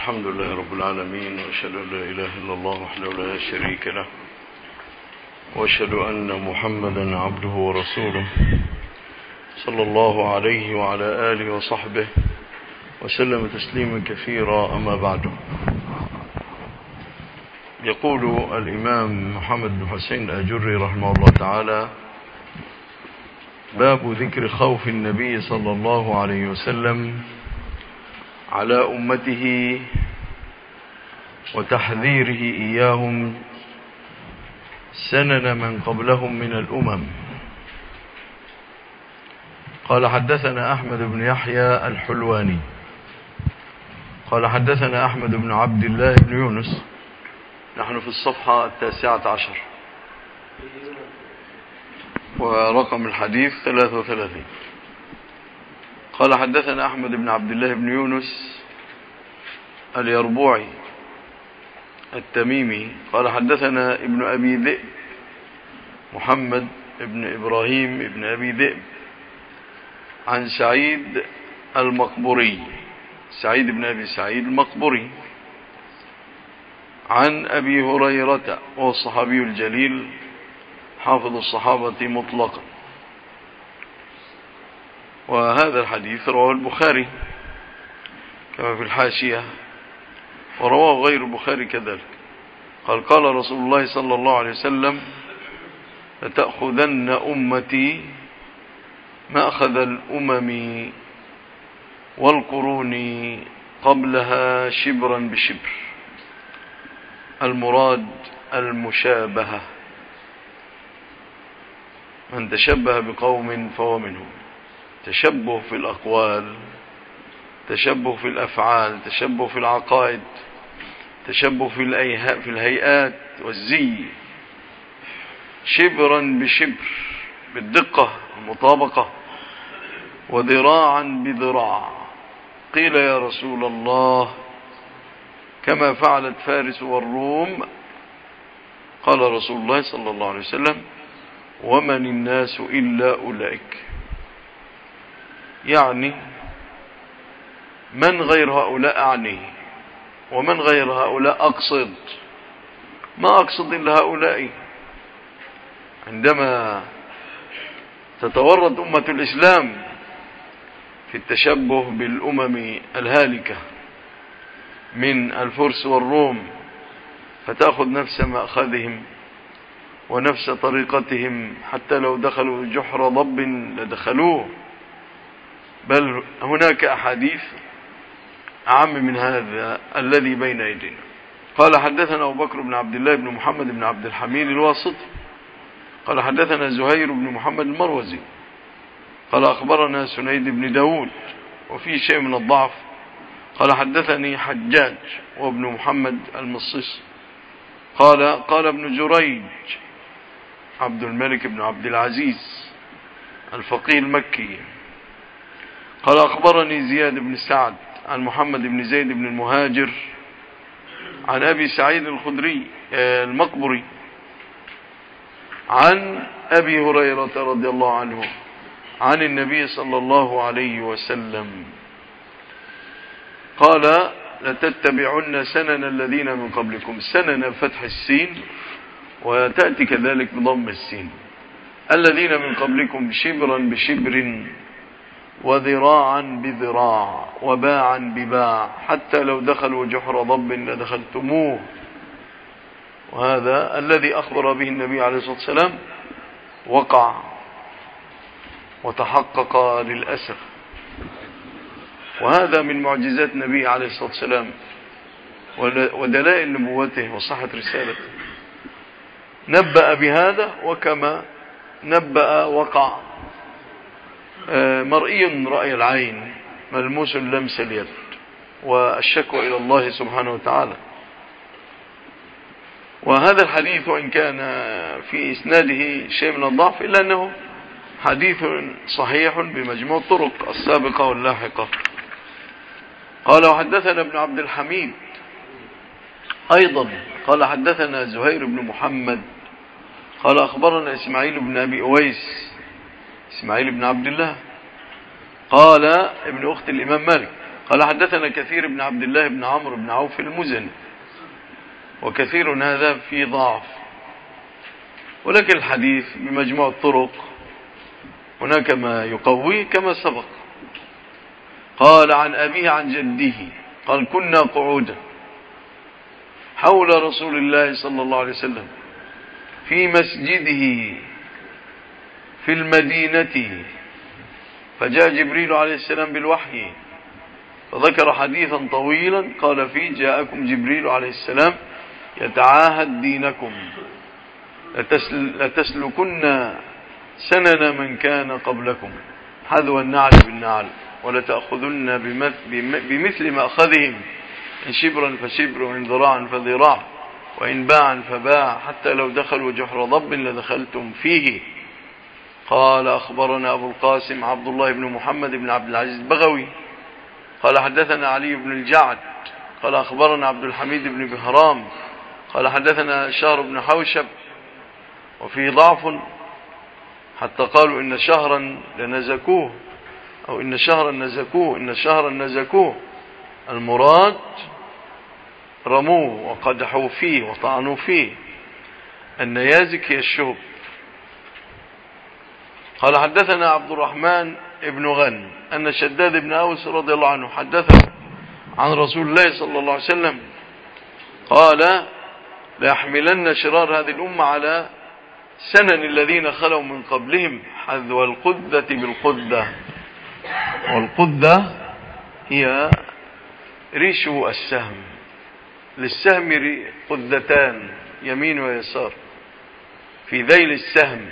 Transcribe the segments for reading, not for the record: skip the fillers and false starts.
الحمد لله رب العالمين، وأشهد أن لا إله إلا الله وحده لا شريك له، وأشهد أن محمدا عبده ورسوله صلى الله عليه وعلى آله وصحبه وسلم تسليما كثيرا. أما بعد، يقول الإمام محمد بن حسين الأجري رحمه الله تعالى: باب ذكر خوف النبي صلى الله عليه وسلم على أمته وتحذيره إياهم سنن من قبلهم من الأمم. قال: حدثنا أحمد بن يحيى الحلواني قال: حدثنا أحمد بن عبد الله بن يونس. نحن في الصفحة 19 ورقم الحديث 33. قال: حدثنا أحمد بن عبد الله بن يونس اليربوعي التميمي قال: حدثنا ابن أبي ذئب محمد ابن إبراهيم ابن أبي ذئب عن سعيد المقبري، سعيد بن أبي سعيد المقبري، عن أبي هريرة وهو الصحابي الجليل حافظ الصحابة مطلقا. وهذا الحديث رواه البخاري كما في الحاشية، ورواه غير البخاري كذلك. قال: قال رسول الله صلى الله عليه وسلم: لتأخذن أمتي مأخذ الأمم والقرون قبلها شبرا بشبر. المراد المشابهة، من تشبه بقوم فهو منهم. تشبه في الأقوال، تشبه في الأفعال، تشبه في العقائد، تشبه في الهيئات والزي. شبرا بشبر، بالدقة المطابقة، وذراعا بذراع. قيل: يا رسول الله، كما فعلت فارس والروم؟ قال رسول الله صلى الله عليه وسلم: ومن الناس إلا أولئك. يعني من غير هؤلاء أعني، ومن غير هؤلاء أقصد، ما أقصد إلا هؤلاء. عندما تتورط أمة الإسلام في التشبه بالأمم الهالكة من الفرس والروم، فتأخذ نفس مأخذهم ونفس طريقتهم، حتى لو دخلوا جحر ضب لدخلوه، بل هناك أحاديث أعم من هذا الذي بين أيدينا. قال: حدثنا أبو بكر بن عبد الله بن محمد بن عبد الحميد الواسطي قال: حدثنا زهير بن محمد المروزي قال: أخبرنا سنيد بن داود، وفيه شيء من الضعف. قال: حدثني حجاج وابن محمد المصيص قال ابن جريج عبد الملك بن عبد العزيز الفقيه المكي قال: أخبرني زياد بن سعد عن محمد بن زيد بن المهاجر عن أبي سعيد الخدري المقبري عن أبي هريرة رضي الله عنه عن النبي صلى الله عليه وسلم قال: لتتبعن سنن الذين من قبلكم. سنن فتح السين، وتأتي كذلك بضم السين. الذين من قبلكم شبرا بشبر وذراعا بذراع وباعا بباع، حتى لو دخلوا جحر ضب لدخلتموه. وهذا الذي أخبر به النبي عليه الصلاة والسلام وقع وتحقق للأسف، وهذا من معجزات النبي عليه الصلاة والسلام ودلائل نبوته وصحة رسالته. نبأ بهذا، وكما نبأ وقع، مرئي رأي العين، ملموس لمس اليد، والشكوى إلى الله سبحانه وتعالى. وهذا الحديث وإن كان في إسناده شيء من الضعف، إلا أنه حديث صحيح بمجموع الطرق السابقة واللاحقة. قال: وحدثنا ابن عبد الحميد أيضا قال: حدثنا زهير بن محمد قال: أخبرنا إسماعيل بن أبي أويس، إسماعيل بن عبد الله قال ابن أخت الإمام مالك، قال حدثنا كثير بن عبد الله بن عمرو بن عوف المزني، وكثير هذا في ضعف، ولكن الحديث بمجموع الطرق هناك ما يقويه كما سبق. قال عن أبيه عن جده قال كنا قعودا حول رسول الله صلى الله عليه وسلم في مسجده في المدينة، فجاء جبريل عليه السلام بالوحي فذكر حديثا طويلا قال فيه جاءكم جبريل عليه السلام يتعاهد دينكم لتسلكن سنن من كان قبلكم حذو النعل بالنعل ولتأخذن بمثل ما أخذهم إن شبرا فشبر وإن ذراعا فذراع وإن باعا فباع حتى لو دخلوا جحر ضب لدخلتم فيه. قال أخبرنا أبو القاسم عبد الله بن محمد بن عبد العزيز البغوي قال حدثنا علي بن الجعد قال أخبرنا عبد الحميد بن بهرام قال حدثنا شهر بن حوشب، وفيه ضعف حتى قالوا إن شهرا لنزكوه أو إن شهرا نزكوه، إن شهرا نزكوه المراد رموه وقدحوا فيه وطعنوا فيه. النيازك هي الشهب. قال حدثنا عبد الرحمن بن غن أن شداد بن أوس رضي الله عنه حدث عن رسول الله صلى الله عليه وسلم قال ليحملن شرار هذه الأمة على سنن الذين خلوا من قبلهم حذو القدة بالقدة، والقدة هي ريش السهم، للسهم قدتان يمين ويسار في ذيل السهم،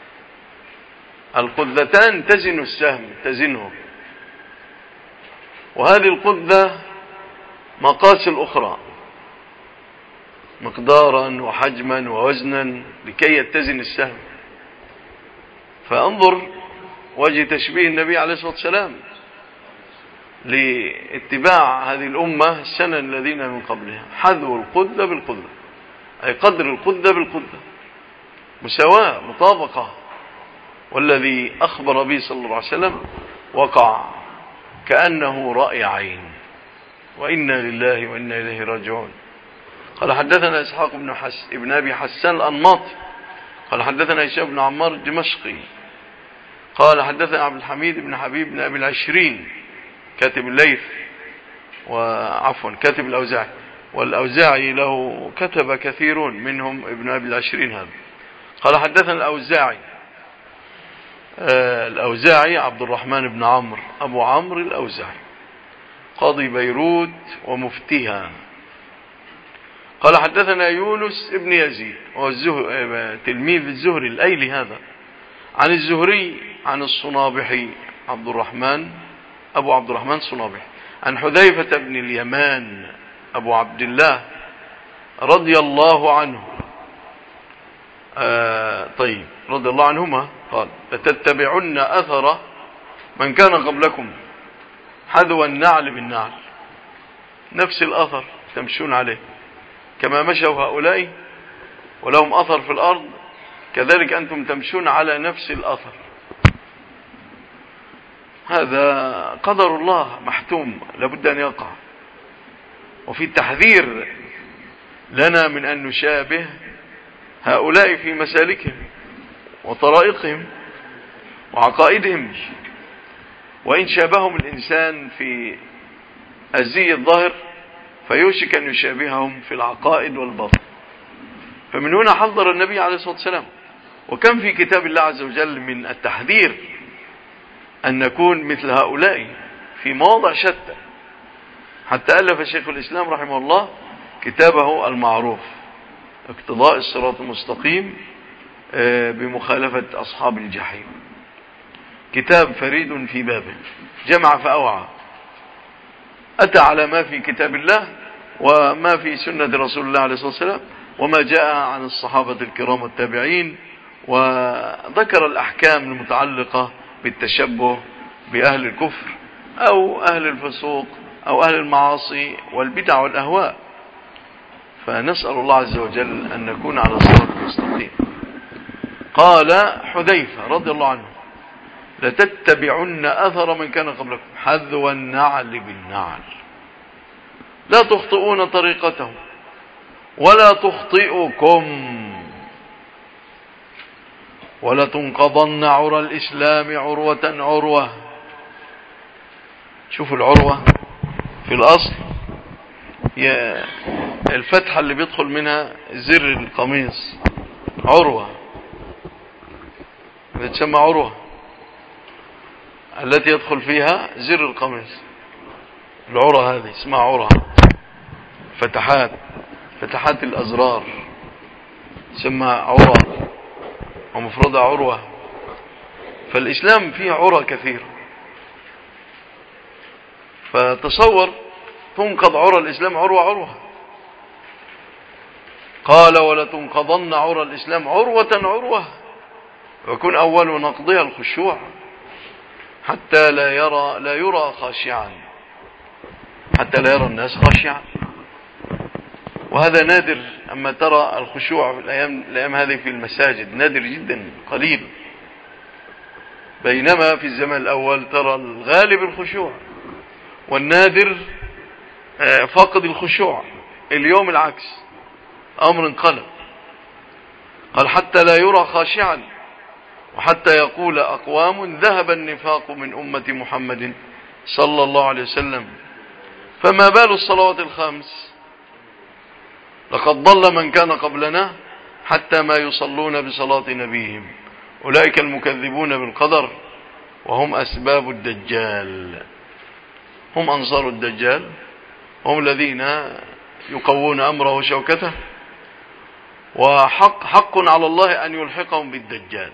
القدتان تزن السهم تزنه، وهذه القدة مقاس الأخرى مقدارا وحجما ووزنا لكي يتزن السهم. فانظر وجه تشبيه النبي عليه الصلاة والسلام لاتباع هذه الأمة السنن الذين من قبلها، حذو القدة بالقدة أي قدر القدة بالقدة، مساواة مطابقة. والذي أخبر به صلى الله عليه وسلم وقع كأنه رأي عين، وإنا لله وإنا إليه راجعون. قال حدثنا إسحاق بن أبي حسان الأنماطي قال حدثنا هشام بن عمار الدمشقي قال حدثنا عبد الحميد بن حبيب بن أبي العشرين كاتب الليث كاتب الأوزاعي، والأوزاعي له كتب كثيرون منهم ابن أبي العشرين هذا. قال حدثنا الأوزاعي عبد الرحمن بن عمرو أبو عمرو الأوزاعي قاضي بيروت ومفتيها. قال حدثنا يونس ابن يزيد تلميذ الزهري الأيلي هذا عن الزهري عن الصنابحي أبو عبد الرحمن صنابحي عن حذيفة بن اليمان أبو عبد الله رضي الله عنه رضي الله عنهما قال لتتبعن أثر من كان قبلكم حذو النعل بالنعل، نفس الأثر تمشون عليه كما مشوا هؤلاء ولهم أثر في الأرض، كذلك أنتم تمشون على نفس الأثر. هذا قدر الله محتوم لابد أن يقع. وفي التحذير لنا من أن نشابه هؤلاء في مسالكهم وطرائقهم وعقائدهم، وإن شابههم الإنسان في الزي الظاهر فيوشك أن يشابههم في العقائد والباطن. فمن هنا حذر النبي عليه الصلاة والسلام، وكم في كتاب الله عز وجل من التحذير أن نكون مثل هؤلاء في مواضع شتى، حتى ألف شيخ الإسلام رحمه الله كتابه المعروف اقتضاء الصراط المستقيم بمخالفة أصحاب الجحيم، كتاب فريد في بابه، جمع فأوعى، أتى على ما في كتاب الله وما في سنة رسول الله عليه الصلاة والسلام وما جاء عن الصحابة الكرام والتابعين، وذكر الأحكام المتعلقة بالتشبه بأهل الكفر أو أهل الفسوق أو أهل المعاصي والبدع والأهواء. فنسأل الله عز وجل أن نكون على الصراط المستقيم. قال حذيفة رضي الله عنه لتتبعن أثر من كان قبلكم حذو النعل بالنعل، لا تخطئون طريقتهم ولا تخطئكم، ولتنقضن عرى الإسلام عروة عروة. شوفوا العروة في الأصل الفتحة اللي بيدخل منها زر القميص، عروة تسمى عروة التي يدخل فيها زر القميص. العروة هذه اسمها عروة، فتحات الأزرار تسمى عروة ومفردها عروة. فالإسلام فيه عروة كثيرة، فتصور تنقض عرى الإسلام عروة عروة. قال ولتنقضن عرى الإسلام عروة عروة، ويكون أول نقضها الخشوع حتى لا يرى خاشعا، حتى لا يرى الناس خاشعا. وهذا نادر، أما ترى الخشوع في الأيام هذه في المساجد نادر جدا قليل، بينما في الزمن الأول ترى الغالب الخشوع والنادر فاقد الخشوع. اليوم العكس، أمر انقلب. قال حتى لا يرى خاشعا، وحتى يقول أقوام ذهب النفاق من أمة محمد صلى الله عليه وسلم، فما بال الصلوات الخمس؟ لقد ضل من كان قبلنا حتى ما يصلون بصلاة نبيهم، أولئك المكذبون بالقدر وهم أسباب الدجال، هم أنصار الدجال، هم الذين يقوون أمره وشوكته، وحق على الله أن يلحقهم بالدجال.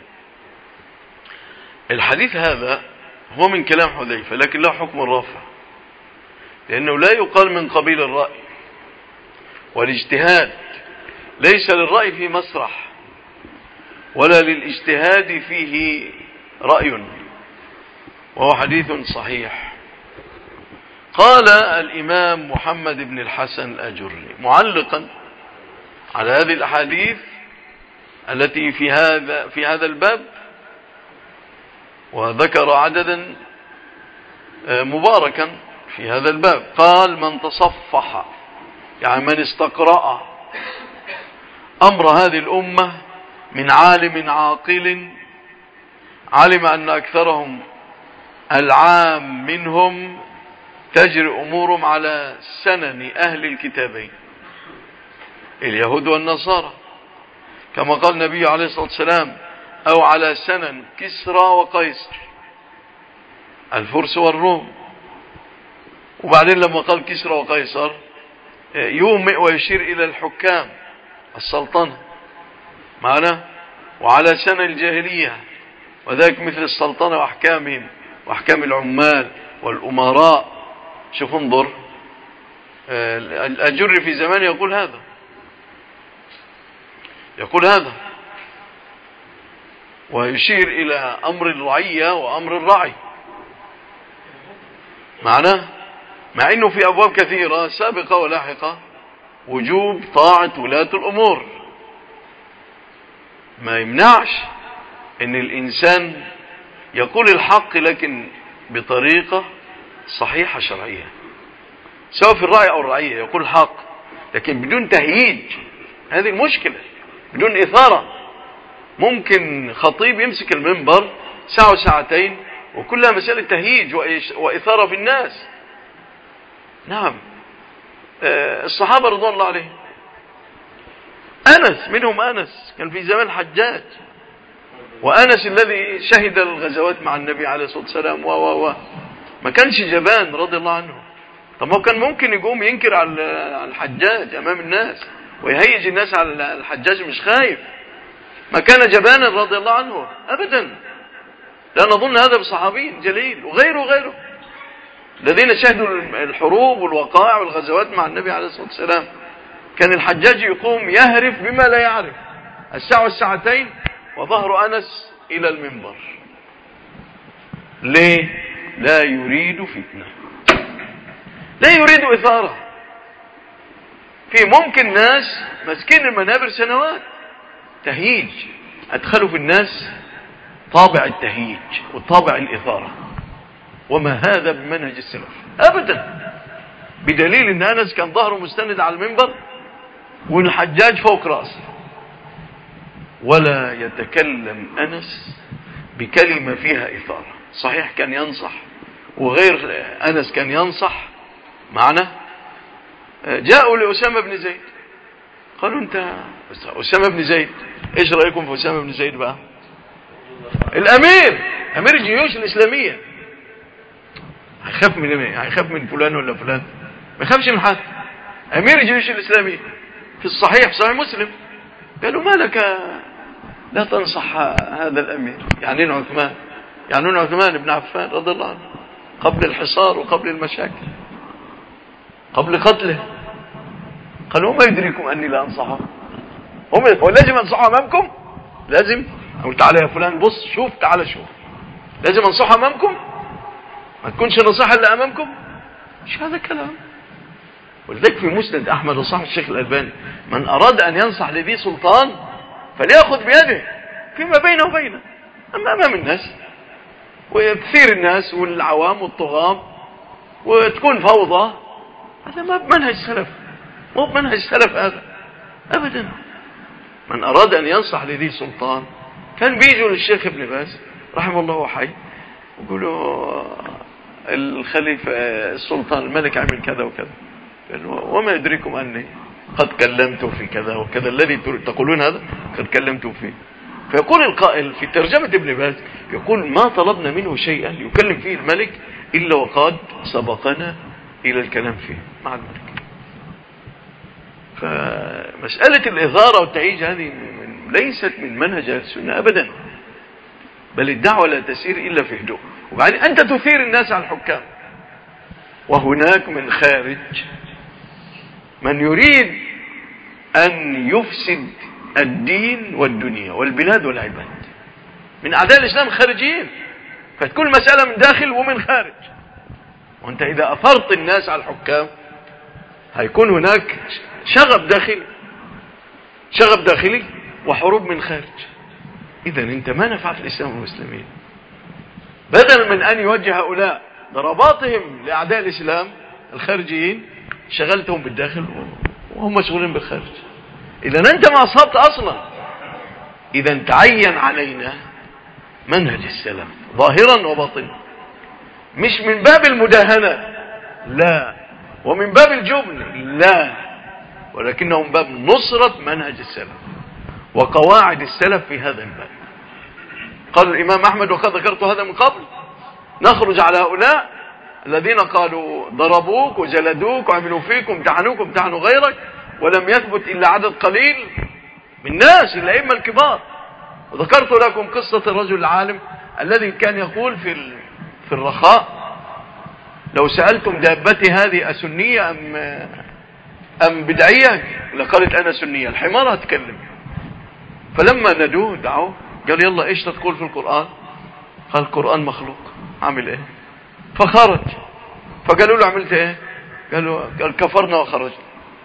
الحديث هذا هو من كلام حذيفة، لكن له حكم الرفع، لأنه لا يقال من قبيل الرأي والاجتهاد. ليس للرأي فيه مسرح ولا للاجتهاد فيه رأي، وهو حديث صحيح. قال الإمام محمد بن الحسن الأجري معلقا على هذه الأحاديث التي في هذا الباب، وذكر عددا مباركا في هذا الباب. قال من تصفح، يعني من استقرأ أمر هذه الأمة من عالم عاقل، علم أن أكثرهم العام منهم تجري أمورهم على سنن أهل الكتابين اليهود والنصارى، كما قال النبي عليه الصلاة والسلام أو على سنن كسرى وقيصر الفرس والروم. وبعدين لما قال كسرى وقيصر يومئ ويشير إلى الحكام السلطنة معنا، وعلى سنن الجاهلية، وذلك مثل السلطنة وأحكامهم وأحكام العمال والأمراء. شوف انظر، الأجر في زمان يقول هذا ويشير إلى أمر الرعية وأمر الرعي معناه، مع أنه في أبواب كثيرة سابقة ولاحقة وجوب طاعة ولاة الأمور. ما يمنعش أن الإنسان يقول الحق لكن بطريقة صحيحة شرعية، سواء في الرأي أو الرعية يقول الحق لكن بدون تهييج. هذه المشكلة، بدون إثارة. ممكن خطيب يمسك المنبر ساعة وساعتين وكلها مسألة تهييج وإثارة في الناس. نعم، الصحابة رضوان الله عليهم، أنس منهم، أنس كان في زمان الحجاج، وأنس الذي شهد الغزوات مع النبي عليه الصلاة والسلام ما كانش جبان رضي الله عنه. طب ما كان ممكن يقوم ينكر على الحجاج أمام الناس ويهيج الناس على الحجاج، مش خايف. ما كان جبانا رضي الله عنه أبدا، لا نظن هذا بصحابي جليل وغيره الذين شهدوا الحروب والوقائع والغزوات مع النبي عليه الصلاة والسلام. كان الحجاج يقوم يهرف بما لا يعرف الساعة والساعتين وظهر أنس إلى المنبر. ليه؟ لا يريد فتنة، لا يريد إثارة. في ممكن ناس مسكين المنابر سنوات، تهييج، أدخلوا في الناس طابع التهييج وطابع الإثارة، وما هذا بمنهج السلف أبدا، بدليل أن أنس كان ظهره مستند على المنبر والحجاج فوق رأسه، ولا يتكلم أنس بكلمة فيها إثارة. صحيح كان ينصح، وغير أنس كان ينصح معنا. جاءوا لأسامة بن زيد قالوا أنت أسامة بن زيد، إيش رأيكم في أسامة بن زيد بقى؟ الأمير، أمير الجيوش الإسلامية، هيخاف من مين؟ هيخاف من فلان ولا فلان؟ ما يخافش من حد. أمير الجيوش الإسلامية في الصحيح، في صحيح مسلم، قالوا ما لك لا تنصح هذا الأمير؟ يعنين عثمان، يعنون عثمان بن عفان رضي الله عنه، قبل الحصار وقبل المشاكل، قبل قتله. قالوا ما يدريكم أني لا أنصحه؟ هو لازم أنصحه أمامكم؟ لازم أقول تعالى يا فلان بص شوف، تعالى شوف، لازم أنصحه أمامكم؟ ما تكونش نصيحة إلا أمامكم؟ مش هذا كلام. ولذلك في مسند أحمد وصحيح الشيخ الألباني من أراد أن ينصح لذي سلطان فليأخذ بيده فيما بينه وبينه، أما أمام الناس وكثير الناس والعوام والطغاة وتكون فوضى، هذا ما بمنهج سلف، مو بمنهج سلف هذا أبدا. من أراد أن ينصح لذي سلطان كان بيجوا للشيخ ابن باز رحمه الله وحي ويقولوا الخليفة السلطان الملك عمل كذا وكذا، وما يدريكم أني قد كلمت في كذا وكذا، الذي تقولون هذا قد كلمت فيه. فيقول القائل في ترجمة ابن باز يقول ما طلبنا منه شيئا يكلم فيه الملك إلا وقد سبقنا إلى الكلام فيه مع الملك. فمسألة الإثارة والتهيج هذه ليست من منهج السنة أبدا، بل الدعوة لا تسير إلا في هدوء. وبعدين أنت تثير الناس على الحكام، وهناك من خارج من يريد أن يفسد الدين والدنيا والبلاد والعباد، من أعداء الإسلام خارجيين، فتكون المسألة من داخل ومن خارج. وأنت إذا أثرت الناس على الحكام هيكون هناك شغب داخلي وحروب من خارج. إذن أنت ما نفعت الإسلام والمسلمين. بدل من أن يوجه هؤلاء ضرباتهم لأعداء الإسلام الخارجيين شغلتهم بالداخل وهم مشغولين بالخارج. إذن أنت ما أصبت أصلا. إذن تعين علينا منهج السلف ظاهرا وباطنا، مش من باب المداهنة لا، ومن باب الجبن لا، ولكنه من باب نصرة منهج السلف وقواعد السلف في هذا الباب. قال الإمام أحمد وقد ذكرت هذا من قبل: نخرج على هؤلاء الذين قالوا ضربوك وجلدوك وعملوا فيك وامتحنوك وامتحنوا غيرك، ولم يثبت إلا عدد قليل من الناس الأئمة الكبار. وذكرت لكم قصة الرجل العالم الذي كان يقول في الرخاء: لو سألتم دابتي هذه أسنية أم بدعية لقالت أنا سنية. الحمار هتكلم. فلما ندوه دعوه قال يلا إيش تقول في القرآن؟ قال القرآن مخلوق. عمل إيه؟ فخرج. فقالوا له عملت إيه؟ قال كفرنا وخرجنا.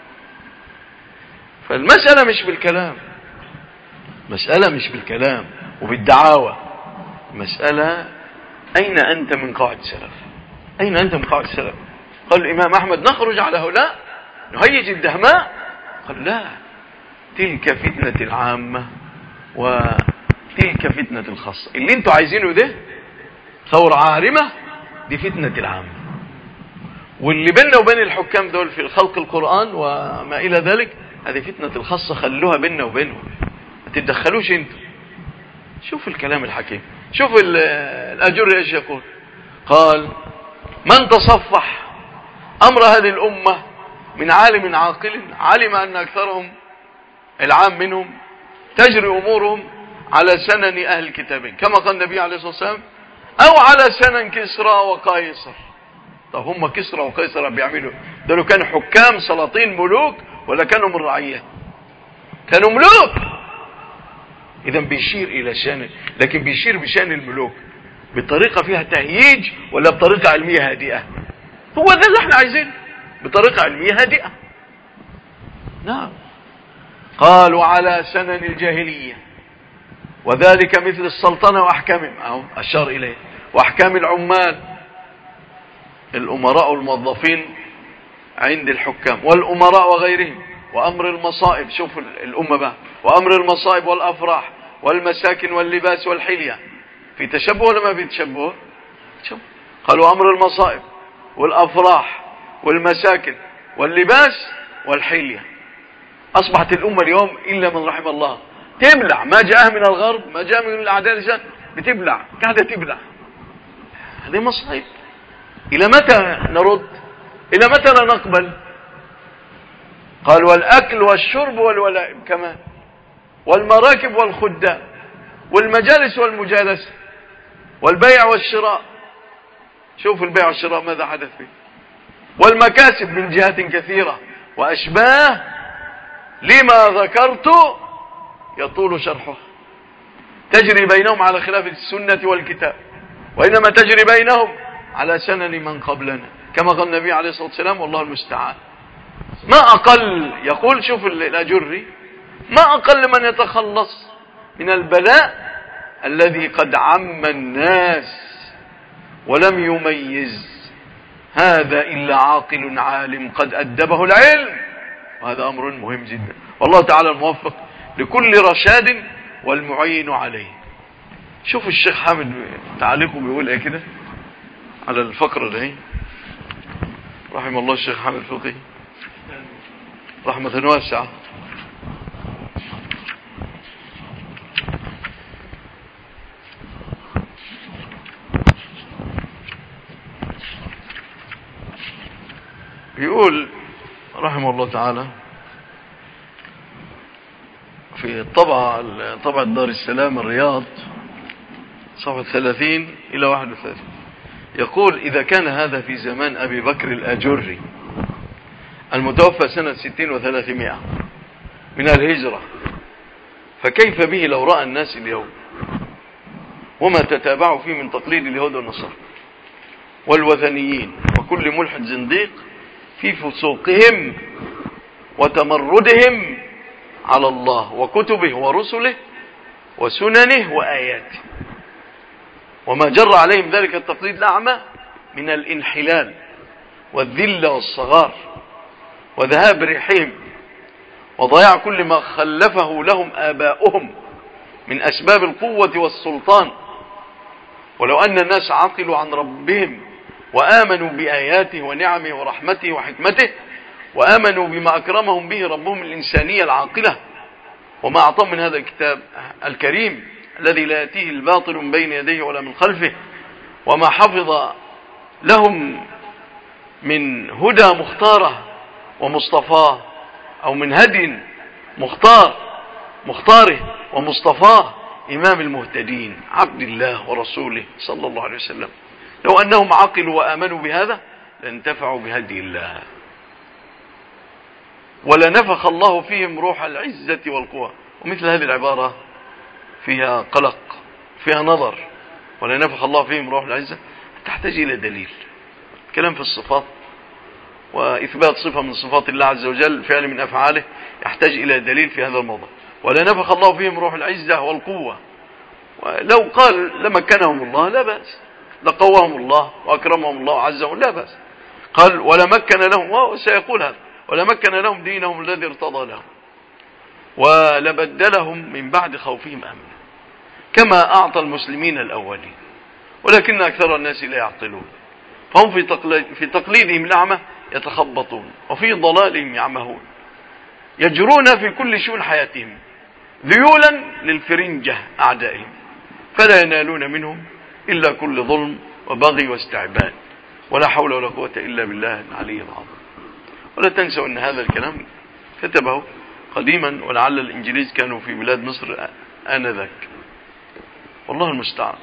فالمسألة مش بالكلام، مسألة مش بالكلام وبالدعاوى، مسألة أين أنت من قواعد السلف؟ أين أنت من قواعد السلف؟ قال الإمام أحمد: نخرج على هؤلاء نهيج الدهماء. قال لا، تلك فتنة العامة وتلك فتنة الخاصة. اللي انتوا عايزينه ده ثورة عارمة، دي فتنة العامة. واللي بيننا وبين الحكام دول في خلق القرآن وما إلى ذلك هذه فتنة الخاصة، خلوها بيننا وبينهم، ما تتدخلوش انتوا. شوف الكلام الحكيم. شوف الأجر ايش يقول. قال: من تصفح أمر هذه الأمة من عالم عاقل علم أن أكثرهم العام منهم تجري أمورهم على سنن أهل الكتابين، كما قال النبي عليه الصلاة والسلام: أو على سنن كسرى وقيصر. طب هم كسرى وقيصر بيعملوا دول كانوا حكام سلاطين ملوك ولا كانوا من رعية؟ كانوا ملوك. إذا بيشير إلى شأن، لكن بيشير بشأن الملوك بطريقة فيها تهييج ولا بطريقة علمية هادئة؟ هو ده اللي احنا عايزينه، بطريقة علمية هادئة. نعم. قالوا على سنن الجاهلية، وذلك مثل السلطنة وأحكامهم، أهو أشار إليه، وأحكام العمال، الأمراء والموظفين عند الحكام، والأمراء وغيرهم، وأمر المصائب، شوف الأمة بقى، وأمر المصائب والأفراح والمساكن واللباس والحلية. في تشبه ولا ما في تشبه؟ قالوا أمر المصائب والأفراح والمساكن واللباس والحلية. أصبحت الأمة اليوم إلا من رحم الله تبلع ما جاء من الغرب، ما جاء من الأعداء الإسلام، بتبلع، قاعدة تبلع. هذه مصائب. إلى متى نرد؟ إلى متى لا نقبل؟ قال والأكل والشرب والولائم كمان، والمراكب والخدام، والمجالس والمجالسة، والبيع والشراء. شوف البيع والشراء ماذا حدث فيه، والمكاسب من جهات كثيرة وأشباه لما ذكرت يطول شرحه، تجري بينهم على خلاف السنة والكتاب، وإنما تجري بينهم على سنن من قبلنا، كما قال النبي عليه الصلاة والسلام والله المستعان. ما أقل، يقول شوف الأجري، ما أقل من يتخلص من البلاء الذي قد عم الناس ولم يميز هذا إلا عاقل عالم قد أدبه العلم، وهذا أمر مهم جدا، والله تعالى الموفق لكل رشاد والمعين عليه. شوف الشيخ حامد تعليقه بيقول ايه كده على الفقرة ده، رحم الله الشيخ حامد فقيه رحمة واسعة. يقول رحمه الله تعالى في طبعة دار السلام الرياض صفحة 30 إلى 31، يقول إذا كان هذا في زمان أبي بكر الأجري المتوفى سنة 60 و300 من الهجرة، فكيف به لو رأى الناس اليوم وما تتابعوا فيه من تقليد اليهود والنصارى والوثنيين وكل ملحد زنديق في فسوقهم وتمردهم على الله وكتبه ورسله وسننه وآياته، وما جر عليهم ذلك التقليد الأعمى من الانحلال والذل والصغار وذهاب ريحهم وضياع كل ما خلفه لهم آباؤهم من أسباب القوة والسلطان. ولو أن الناس عقلوا عن ربهم وآمنوا بآياته ونعمه ورحمته وحكمته، وآمنوا بما أكرمهم به ربهم الإنسانية العاقلة وما أعطاهم من هذا الكتاب الكريم الذي لا يأتيه الباطل من بين يديه ولا من خلفه، وما حفظ لهم من هدى مختاره ومصطفاه، أو من هدي مختاره ومصطفاه إمام المهتدين عبد الله ورسوله صلى الله عليه وسلم، لو أنهم عقلوا وآمنوا بهذا لانتفعوا بهدي الله ولنفخ الله فيهم روح العزة والقوة. ومثل هذه العبارة فيها قلق، فيها نظر، ولنفخ الله فيهم روح العزة تحتاج إلى دليل. كلام في الصفات وإثبات صفة من صفات الله عز وجل، فعل من أفعاله، يحتاج إلى دليل في هذا الموضوع. ولنفخ الله فيهم روح العزة والقوة، ولو قال لمكنهم الله لا بأس، لقواهم الله وأكرمهم الله عز وجل لا بأس. قال ولمكن لهم، وسيقول هذا، ولمكن لهم دينهم الذي ارتضى لهم ولبدلهم من بعد خوفهم أمنا كما أعطى المسلمين الأولين، ولكن أكثر الناس لا يعقلون، فهم في تقليدهم الأعمى يتخبطون، وفي ضلالهم يعمهون، يجرون في كل شؤون حياتهم ذيولا للفرنجة أعدائهم، فلا ينالون منهم إلا كل ظلم وبغي واستعباد، ولا حول ولا قوة إلا بالله العلي العظيم. ولا تنسوا أن هذا الكلام كتبه قديما، ولعل الإنجليز كانوا في بلاد مصر آنذاك، والله المستعان.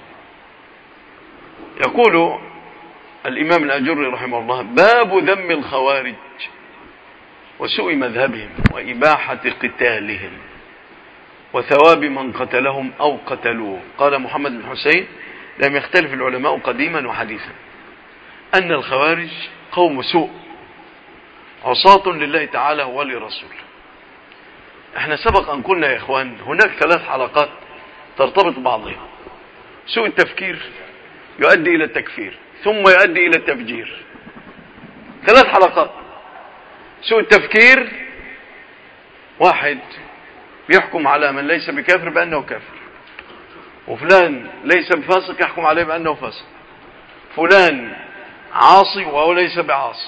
يقول الإمام الأجري رحمه الله: باب ذم الخوارج وسوء مذهبهم وإباحة قتالهم وثواب من قتلهم أو قتلوه. قال محمد بن حسين: لم يختلف العلماء قديما وحديثا أن الخوارج قوم سوء عصاة لله تعالى ولرسوله. احنا سبق أن قلنا يا إخوان هناك 3 حلقات ترتبط بعضها. سوء التفكير يؤدي إلى التكفير ثم يؤدي إلى التفجير. 3 حلقات. سوء التفكير، واحد يحكم على من ليس بكافر بأنه كافر، وفلان ليس بفاسق يحكم عليه بأنه فاسق، فلان عاصي وهو ليس بعاصي.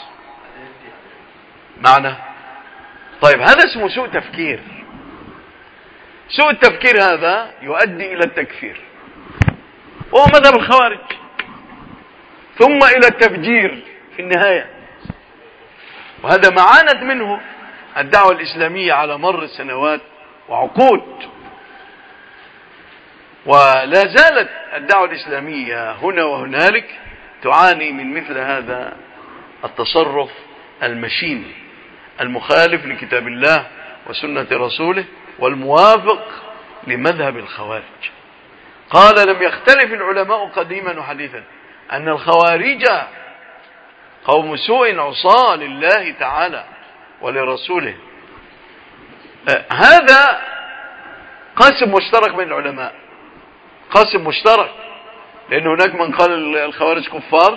معنى طيب هذا اسمه سوء تفكير. سوء التفكير هذا يؤدي إلى التكفير وهو مذهب الخوارج، ثم إلى التفجير في النهاية. وهذا ما عانت منه الدعوة الإسلامية على مر السنوات وعقود، ولا زالت الدعوة الإسلامية هنا وهنالك تعاني من مثل هذا التصرف المشين المخالف لكتاب الله وسنة رسوله والموافق لمذهب الخوارج. قال: لم يختلف العلماء قديما وحديثا أن الخوارج قوم سوء عصاة لله تعالى ولرسوله. هذا قاسم مشترك بين العلماء، قاسم مشترك، لأن هناك من قال الخوارج كفار،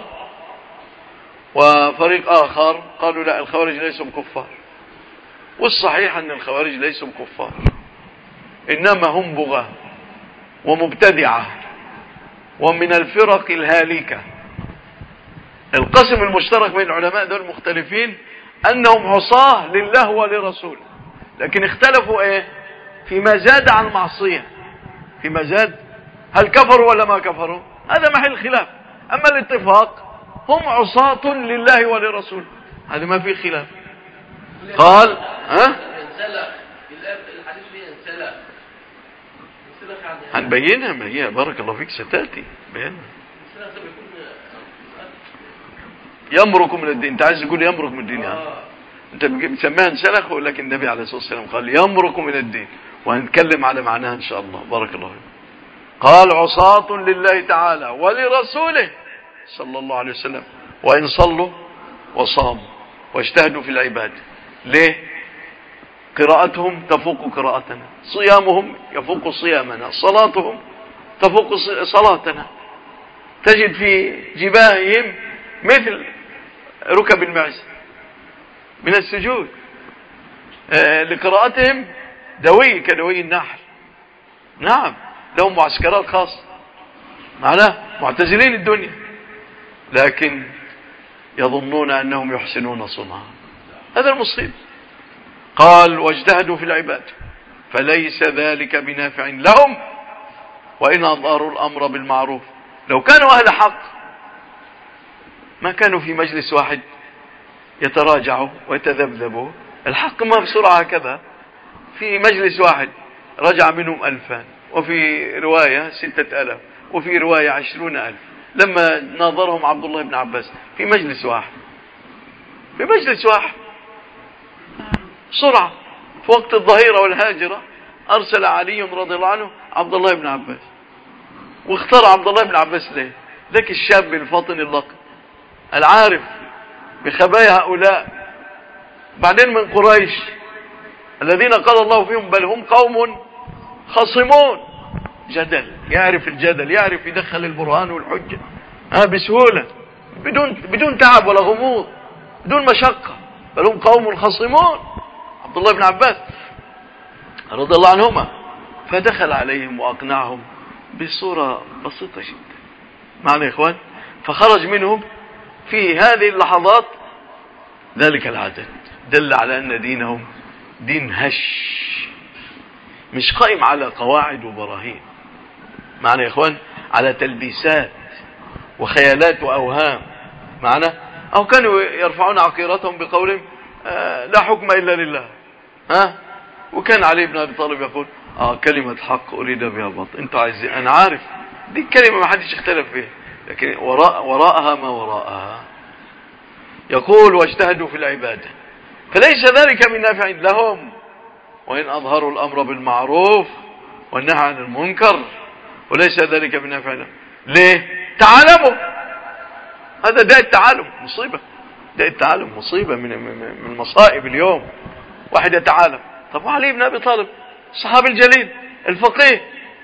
وفريق آخر قالوا لا، الخوارج ليسوا كفار. والصحيح أن الخوارج ليسوا كفار، إنما هم بغاة ومبتدعة ومن الفرق الهالكة. القسم المشترك بين العلماء دول مختلفين أنهم عصاة لله ولرسوله، لكن اختلفوا إيه؟ فيما زاد عن المعصية، فيما زاد، هل كفروا ولا ما كفروا؟ هذا محل الخلاف. أما الاتفاق هم عصاة لله ولرسوله، هذا ما فيه خلاف. قال هنبينها، ما هي بارك الله فيك ستأتي بينها. يمرق من الدين، انت عايز تقول يمرق من الدين يعني. انت بتسميها انسلخ، ولكن النبي عليه الصلاة والسلام قال يمرق من الدين، وهنتكلم على معناها ان شاء الله. بارك الله فيك. قال: عصاة لله تعالى ولرسوله صلى الله عليه وسلم، وإن صلوا وصاموا واجتهدوا في العبادة. ليه؟ قراءتهم تفوق قراءتنا، صيامهم يفوق صيامنا، صلاتهم تفوق صلاتنا. تجد في جباههم مثل ركب المعز من السجود، لقراءتهم دوي كدوي النحل. نعم، لهم معسكرات خاصة، معناه معتزلين الدنيا، لكن يظنون أنهم يحسنون صنعا. هذا المصيب. قال: واجتهدوا في العباد فليس ذلك بنافع لهم وإن أظهروا الأمر بالمعروف. لو كانوا أهل حق ما كانوا في مجلس واحد يتراجعوا ويتذبذبوا. الحق ما بسرعة هكذا. في مجلس واحد رجع منهم 2000، وفي رواية 6000، وفي رواية 20,000 لما ناظرهم عبد الله بن عباس في مجلس واحد، في مجلس واحد سرعة. في وقت الظهيرة والهاجرة أرسل علي رضي الله عنه عبد الله بن عباس، واختار عبد الله بن عباس ليه؟ ذاك الشاب الفاطن اللقب العارف بخبايا هؤلاء، بعدين من قريش الذين قال الله فيهم بل هم قوم خصمون. جدل، يعرف الجدل، يعرف يدخل البرهان والحجة بسهولة، بدون تعب ولا غموض، بدون مشقة. بل هم قوم خصمون. عبد الله بن عباس رضي الله عنهما، فدخل عليهم وأقنعهم بصورة بسيطة جدا. معنا يا إخوان؟ فخرج منهم في هذه اللحظات ذلك العدد، دل على أن دينهم دين هش، مش قائم على قواعد وبراهين. معنا يا إخوان؟ على تلبيسات وخيالات وأوهام. معنا؟ أو كانوا يرفعون عقيرتهم بقولهم لا حكم إلا لله. وكان علي بن أبي طالب يقول كلمة حق أريد بها باطل. أنتوا عايزين، أنا عارف دي الكلمة ما حدش اختلف فيها، لكن وراءها ما وراءها. يقول: واجتهدوا في العبادة فليس ذلك من نافع لهم وإن أظهروا الأمر بالمعروف والنهي عن المنكر، وليس ذلك من نافع لهم. ليه؟ تعلموا. هذا داء التعلم، مصيبة. داء التعلم مصيبة من مصائب اليوم. واحد يتعلم. طب علي بن أبي طالب الصحابي الجليل الفقيه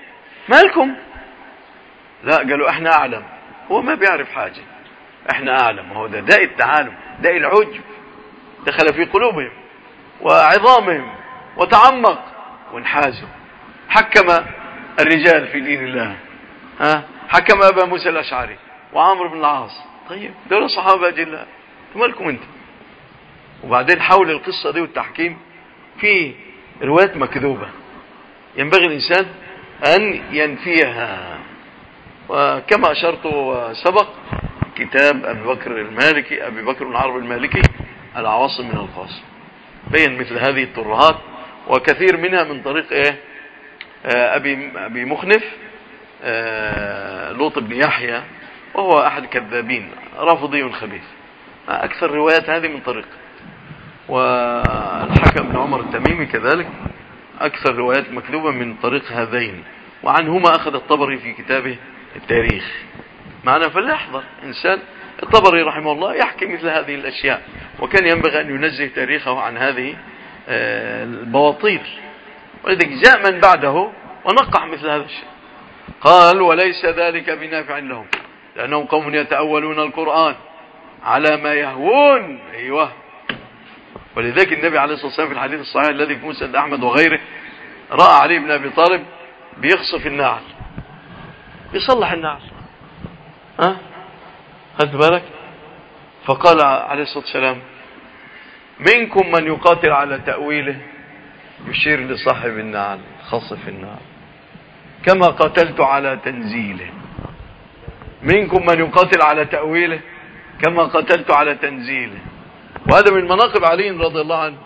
مالكم؟ لا، قالوا احنا اعلم. هو ما بيعرف حاجة، احنا اعلم. وهو ده داء التعالم، داء العجب دخل في قلوبهم وعظامهم وتعمق وانحازوا. حكم الرجال في دين الله، حكم ابا موسى الاشعري وعمرو بن العاص. طيب دول صحابة اجلاء، مالكم انت؟ وبعدين حول القصة دي والتحكيم في روايات مكذوبة ينبغي الإنسان أن ينفيها. وكما أشرت سبق، كتاب أبي بكر بن عربي المالكي العواصم من القاسم بين مثل هذه الترهات، وكثير منها من طريق أبي مخنف لوط بن يحيى، وهو أحد كذابين رافضي خبيث. أكثر روايات هذه من طريق. والحكم بن عمر التميمي كذلك أكثر روايات مكذوبة من طريق هذين، وعنهما أخذ الطبري في كتابه التاريخ. معنى فليحذر إنسان. الطبري رحمه الله يحكي مثل هذه الأشياء، وكان ينبغي أن ينزه تاريخه عن هذه البواطيل. ولذلك جاء من بعده ونقح مثل هذا الشيء. قال: وليس ذلك بنافع لهم، لأنهم قوم يتأولون القرآن على ما يهوون. أيوه. ولذلك النبي عليه الصلاة والسلام في الحديث الصحيح الذي في مسند أحمد وغيره رأى علي بن أبي طالب بيخصف النعل، بيصلح النعل، خدت بالك؟ فقال عليه الصلاة والسلام: منكم من يقاتل على تأويله، يشير لصاحب النعل، خصف النعل، كما قاتلت على تنزيله. منكم من يقاتل على تأويله كما قاتلت على تنزيله. وهذا من مناقب علي رضي الله عنه.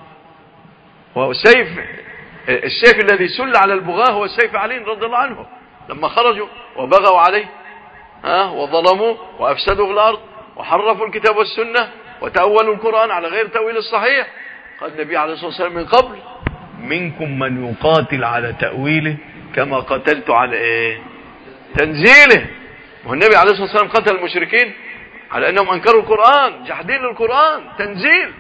السيف الذي سل على البغاة هو سيف علي رضي الله عنه، لما خرجوا وبغوا عليه وظلموا وأفسدوا في الأرض وحرفوا الكتاب والسنة وتأولوا القرآن على غير تأويل الصحيح. قال النبي عليه الصلاة والسلام من قبل: منكم من يقاتل على تأويله كما قتلت على تنزيله. والنبي عليه الصلاة والسلام قتل المشركين على أنهم أنكروا القرآن، جحدين للقرآن، تنزيل.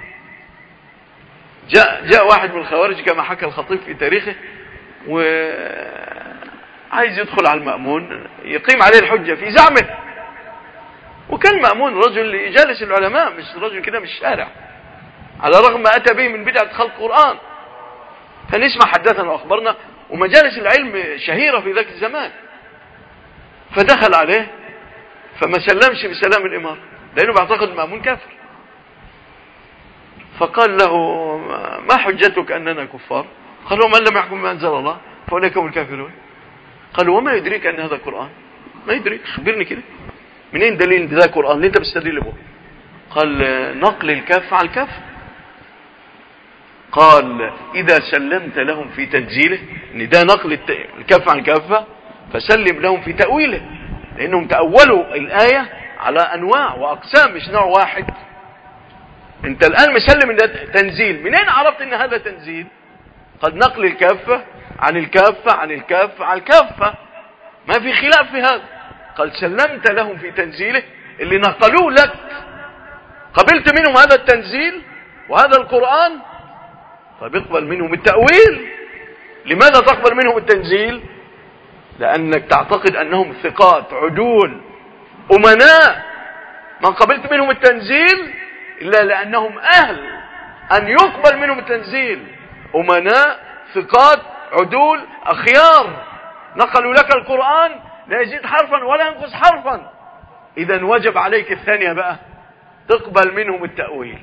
جاء واحد من الخوارج كما حكى الخطيب في تاريخه، وعايز يدخل على المأمون يقيم عليه الحجة في زعمه. وكان المأمون رجل يجالس العلماء، مش رجل كده من الشارع، على رغم ما أتى به من بدعة خلق القرآن. فنسمع حدثنا وأخبرنا، ومجالس العلم شهيرة في ذاك الزمان. فدخل عليه فما سلمش بسلام الإمارة، لأنه بعتقد المأمون كافر. فقال له: ما حجتك أننا كفار؟ قال: ومن لم يحكم بما أنزل الله فأولئك هم الكافرون. قال: وما يدريك أن هذا قرآن؟ ما يدريك، خبرني كده، منين دليل ان ده قرآن اللي انت بتستدل به؟ قال: نقل الكاف على الكاف. قال: إذا سلمت لهم في تنزيله، ان ده نقل الكاف عن الكافة، فسلم لهم في تأويله، لأنهم تأولوا الآية على أنواع وأقسام، مش نوع واحد. انت الآن مسلم ان ده تنزيل، منين عرفت ان هذا تنزيل؟ قد نقل الكافة عن الكافة عن الكافة عن الكافة، ما في خلاف في هذا. قال: سلمت لهم في تنزيله، اللي نقلوه لك قبلت منهم هذا التنزيل وهذا القرآن، طيب اقبل منهم التأويل. لماذا تقبل منهم التنزيل؟ لأنك تعتقد أنهم ثقات عدول أمناء، ما قبلت منهم التنزيل إلا لأنهم أهل أن يقبل منهم التنزيل، أمناء ثقات عدول أخيار، نقلوا لك القرآن لا يزيد حرفا ولا ينقص حرفا. إذا وجب عليك الثانية بقى، تقبل منهم التأويل.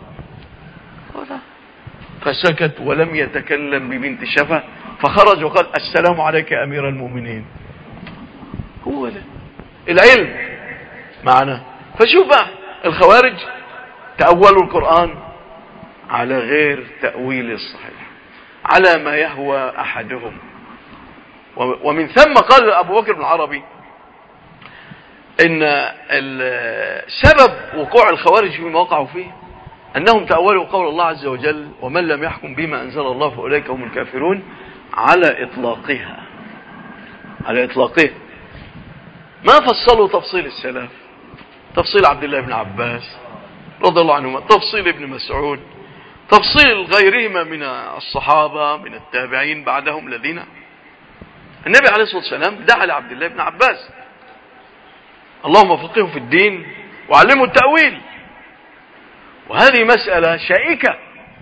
فسكت ولم يتكلم ببنت شفة، فخرج وقال: السلام عليك يا أمير المؤمنين. هو ده العلم معنا. فشوف بقى الخوارج تأولوا القرآن على غير تأويل الصحيح، على ما يهوى أحدهم. ومن ثم قال أبو بكر بن العربي إن سبب وقوع الخوارج فيما وقعوا فيه أنهم تأولوا قول الله عز وجل: ومن لم يحكم بما أنزل الله فأولئك هم الكافرون، على إطلاقها، على إطلاقها. ما فصلوا تفصيل السلف، تفصيل عبد الله بن عباس رضي الله عنهما، تفصيل ابن مسعود، تفصيل غيرهما من الصحابة من التابعين بعدهم الذين النبي عليه الصلاة والسلام دعا لعبد الله بن عباس: اللهم فقهه في الدين وعلمه التأويل. وهذه مسألة شائكة.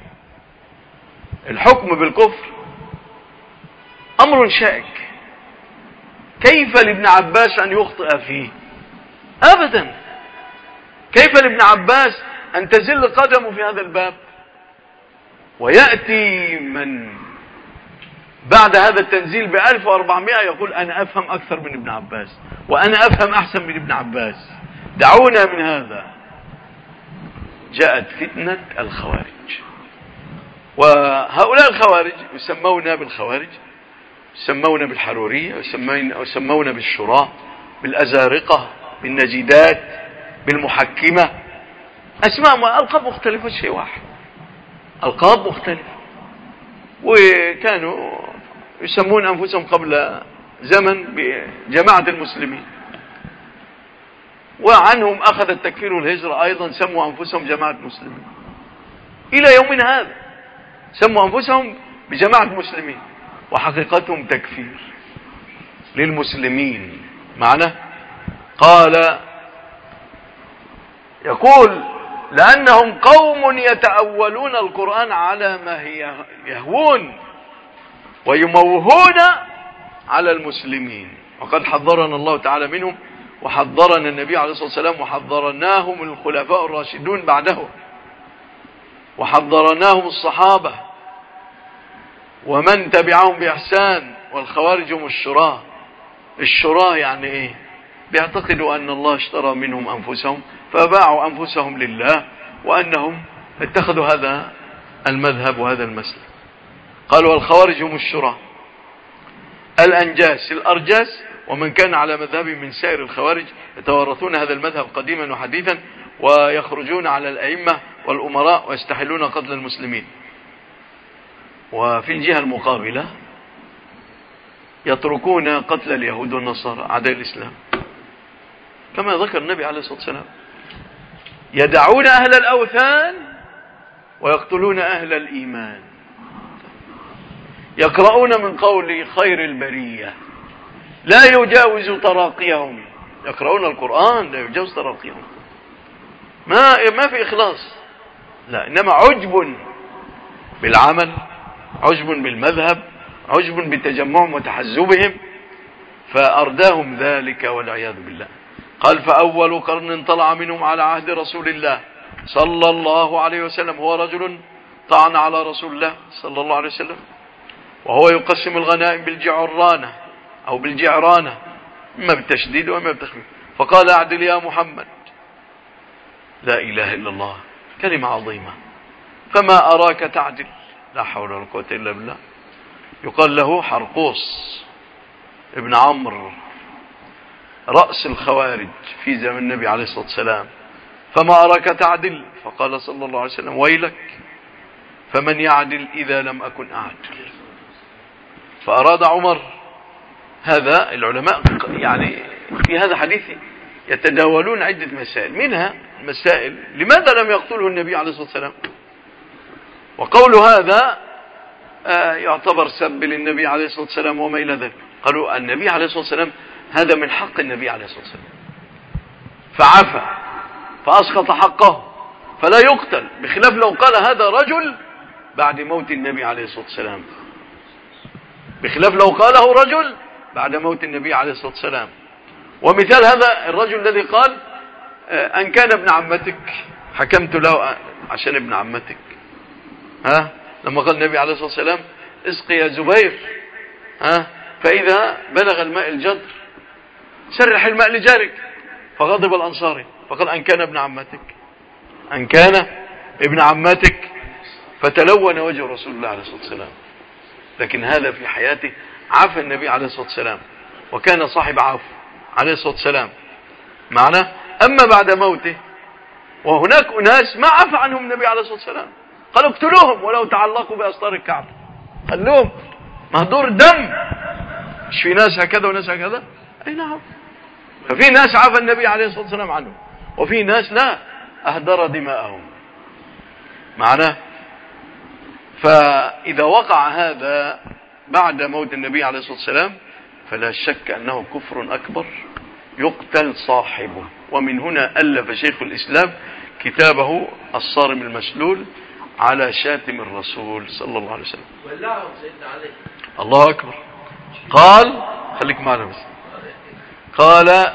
الحكم بالكفر أمر شائك، كيف لابن عباس أن يخطئ فيه؟ أبدا. كيف لابن عباس أن تزل قدمه في هذا الباب؟ ويأتي من بعد هذا التنزيل ب1400 يقول أنا أفهم أكثر من ابن عباس، وأنا أفهم أحسن من ابن عباس. دعونا من هذا. جاءت فتنة الخوارج، وهؤلاء الخوارج يسمون بالخوارج، يسمون بالحرورية، يسمون بالشراء، بالأزارقة، بالنجدات، بالمحكمة. أسماء وألقاب مختلفة، شيء واحد، ألقاب مختلفة. وكانوا يسمون أنفسهم قبل زمن بجماعة المسلمين، وعنهم أخذ التكفير والهجرة أيضا، سموا أنفسهم جماعة المسلمين. إلى يومنا هذا سموا أنفسهم بجماعة المسلمين، وحقيقتهم تكفير للمسلمين. معنى قال يقول لأنهم قوم يتأولون القرآن على ما يهوون ويموهون على المسلمين، وقد حذرنا الله تعالى منهم، وحذرنا النبي عليه الصلاة والسلام، وحذرناهم الخلفاء الراشدون بعده، وحذرناهم الصحابة ومن تبعهم بإحسان. والخوارج هم الشراء. الشراء يعني إيه؟ بيعتقدوا أن الله اشترى منهم أنفسهم فباعوا أنفسهم لله، وأنهم اتخذوا هذا المذهب وهذا المسلك. قالوا والخوارج هم الشراء الأنجاس الأرجاس، ومن كان على مذهب من سائر الخوارج يتورثون هذا المذهب قديما وحديثا، ويخرجون على الأئمة والأمراء ويستحلون قتل المسلمين. وفي الجهة المقابلة يتركون قتل اليهود والنصارى أعداء الإسلام، كما ذكر النبي عليه الصلاة والسلام: يدعون أهل الأوثان ويقتلون أهل الإيمان، يقرؤون من قول خير البرية لا يجاوز تراقيهم. يقرؤون القرآن لا يجاوز تراقيهم، ما في إخلاص، لا، إنما عجب بالعمل، عجب بالمذهب، عجب بتجمعهم وتحزبهم، فأرداهم ذلك والعياذ بالله. قال فأول قرن طلع منهم على عهد رسول الله صلى الله عليه وسلم هو رجل طعن على رسول الله صلى الله عليه وسلم وهو يقسم الغنائم بالجعرانة أو بالجعرانة، إما بالتشديد وإما بالتخفيف، فقال أعدل يا محمد. لا إله إلا الله، كلمة عظيمة. فما أراك تعدل، لا حول ولا قوة إلا بالله. يقال له حرقوس ابن عمرو رأس الخوارج في زمن النبي عليه الصلاة والسلام. فما أراك تعدل، فقال صلى الله عليه وسلم ويلك، فمن يعدل إذا لم أكن أعدل. فأراد عمر، هذا العلماء يعني في هذا الحديث يتداولون عدة مسائل، منها مسائل لماذا لم يقتله النبي عليه الصلاة والسلام، وقول هذا يعتبر سب للنبي عليه الصلاة والسلام وما إلى ذلك. قالوا النبي عليه الصلاة والسلام هذا من حق النبي عليه الصلاة والسلام فعفى فأسقط حقه فلا يقتل، بخلاف لو قال هذا رجل بعد موت النبي عليه الصلاة والسلام، بخلاف لو قاله رجل بعد موت النبي عليه الصلاة والسلام. ومثال هذا الرجل الذي قال أن كان ابن عمتك حكمت له عشان ابن عمتك، لما قال النبي عليه الصلاة والسلام اسقي يا زبير فإذا بلغ الماء الجدر سرح الماء لجارك، فغضب الأنصاري فقال أن كان ابن عمتك، أن كان ابن عمتك، فتلون وجه رسول الله عليه الصلاة والسلام. لكن هذا في حياته عفى النبي عليه الصلاة والسلام، وكان صاحب عفو عليه الصلاة والسلام معنا. أما بعد موته وهناك أناس ما عفى عنهم النبي عليه الصلاة والسلام، قالوا اقتلوهم ولو تعلقوا بأسطار الكعبة، خلوهم مهدور دم. مش في ناس هكذا وناس هكذا؟ أي نعم. ففي ناس عفى النبي عليه الصلاة والسلام عنهم، وفي ناس لا، أهدر دماءهم معنا. فإذا وقع هذا بعد موت النبي عليه الصلاة والسلام فلا شك أنه كفر أكبر يقتل صاحبه. ومن هنا ألف شيخ الإسلام كتابه الصارم المسلول على شاتم الرسول صلى الله عليه وسلم. الله أكبر. قال خليك معنا بس. قال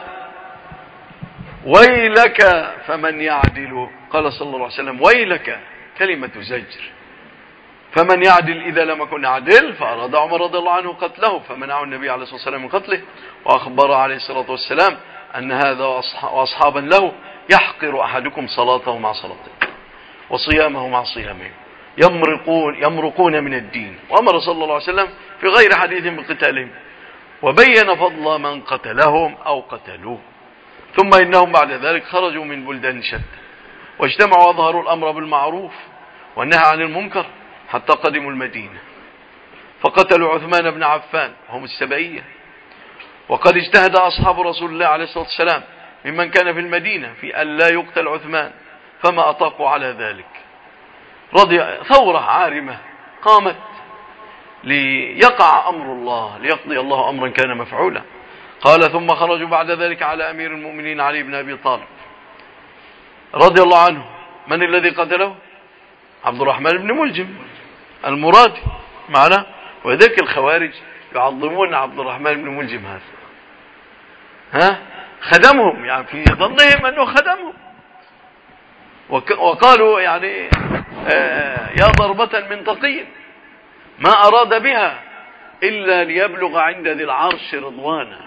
ويلك فمن يعدل. قال صلى الله عليه وسلم ويلك، كلمة زجر. فمن يعدل إذا لم يكن يعدل. فأراد عمر رضي الله عنه قتله فمنعه النبي عليه الصلاة والسلام من قتله، وأخبر عليه الصلاة والسلام أن هذا وأصحابا له يحقر أحدكم صلاته مع صلاته وصيامه مع صيامه، يمرقون من الدين. وأمر صلى الله عليه وسلم في غير حديث بقتالهم، وبين فضل من قتلهم أو قتلوه. ثم إنهم بعد ذلك خرجوا من بلدان شتى واجتمعوا وأظهروا الأمر بالمعروف والنهي عن المنكر حتى قدموا المدينة، فقتلوا عثمان بن عفان هم السبعية. وقد اجتهد أصحاب رسول الله عليه الصلاة والسلام ممن كان في المدينة في أن لا يقتل عثمان، فما أطاقوا على ذلك. ثورة عارمة قامت ليقع أمر الله، ليقضي الله أمرا كان مفعولا. قال ثم خرجوا بعد ذلك على أمير المؤمنين علي بن أبي طالب رضي الله عنه. من الذي قتله؟ عبد الرحمن بن ملجم المرادي معنا. وذلك الخوارج يعظمون عبد الرحمن بن ملجم هذا، خدمهم، يعني في ظنهم أنه خدمهم، وقالوا يعني يا ضربة من تقي ما أراد بها إلا ليبلغ عند ذي العرش رضوانا.